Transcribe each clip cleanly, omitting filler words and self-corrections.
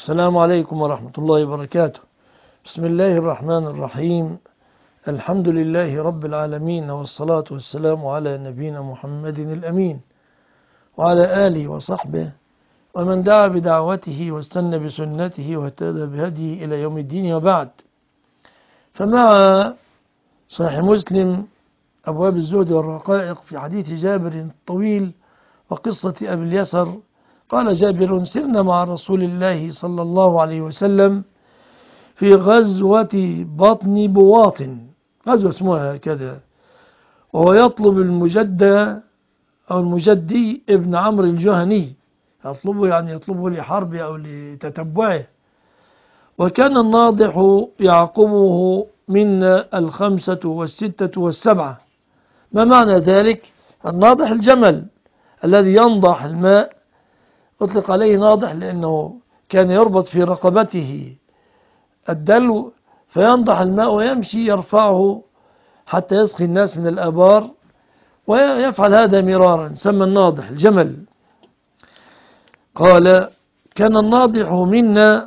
السلام عليكم ورحمة الله وبركاته. بسم الله الرحمن الرحيم. الحمد لله رب العالمين، والصلاة والسلام على نبينا محمد الأمين وعلى آله وصحبه ومن دعا بدعوته واستنى بسنته واهتدى بهديه إلى يوم الدين، وبعد. فمع صحيح مسلم أبواب الزهد والرقائق في حديث جابر الطويل وقصة أبي اليسر. قال جابر: سرنا مع رسول الله صلى الله عليه وسلم في غزوة بطن بواطن، غزوة اسمها كذا، وهو يطلب المجدى أو المجدي ابن عمرو الجهني، يطلبه يعني يطلبه لحربه أو لتتبعه. وكان الناضح يعقبه منا 5 و6 و7. ما معنى ذلك؟ الناضح الجمل الذي ينضح الماء، أطلق عليه ناضح لأنه كان يربط في رقبته الدلو فينضح الماء ويمشي يرفعه حتى يسقي الناس من الآبار، ويفعل هذا مرارا، سمى الناضح الجمل. قال: كان الناضح منا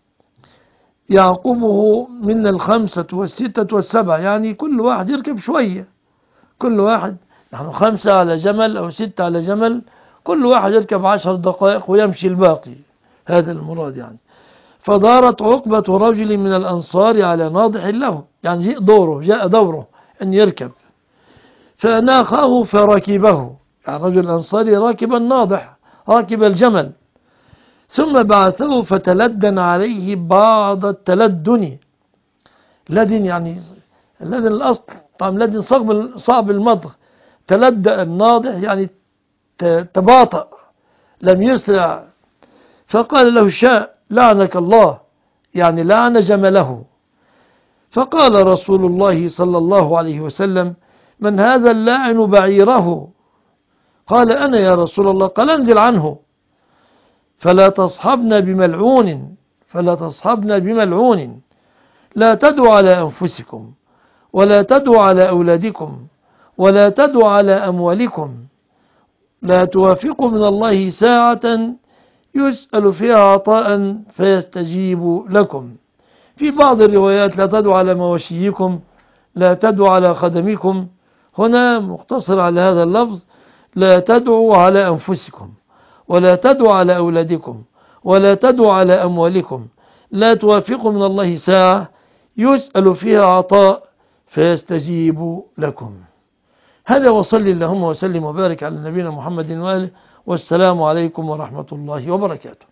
يعقبه منا 5 و6 و7، يعني كل واحد يركب شوية، كل واحد، نحن 5 على جمل أو 6 على جمل، كل واحد يركب 10 دقائق ويمشي الباقي، هذا المراد يعني. فدارت عقبة رجل من الأنصار على ناضح له، يعني جاء دوره أن يركب، فأناخه فركبه، يعني رجل أنصاري راكب الناضح، راكب الجمل، ثم بعثه فتلدن عليه بعض التلدن. لدن يعني اللدن الأصل، طبعا لدن صعب المضغ. تلدأ الناضح يعني تباطأ، لم يسرع. فقال له الشاء: لعنك الله، يعني لعن جمله. فقال رسول الله صلى الله عليه وسلم: من هذا اللاعن بعيره؟ قال: أنا يا رسول الله. قال: انزل عنه، فلا تصحبنا بملعون، فلا تصحبنا بملعون، لا تدعوا على أنفسكم، ولا تدعوا على أولادكم، ولا تدعوا على أموالكم، لا توافقوا من الله ساعة يسأل فيها عطاء فيستجيب لكم. في بعض الروايات: لا تدعوا على مواشيكم، لا تدعوا على خدمكم. هنا مقتصر على هذا اللفظ: لا تدعوا على أنفسكم، ولا تدعوا على أولادكم، ولا تدعوا على أموالكم، لا توافقوا من الله ساعة يسأل فيها عطاء فيستجيب لكم. هذا، وصلي اللهم وسلم وبارك على نبينا محمد وآله، والسلام عليكم ورحمة الله وبركاته.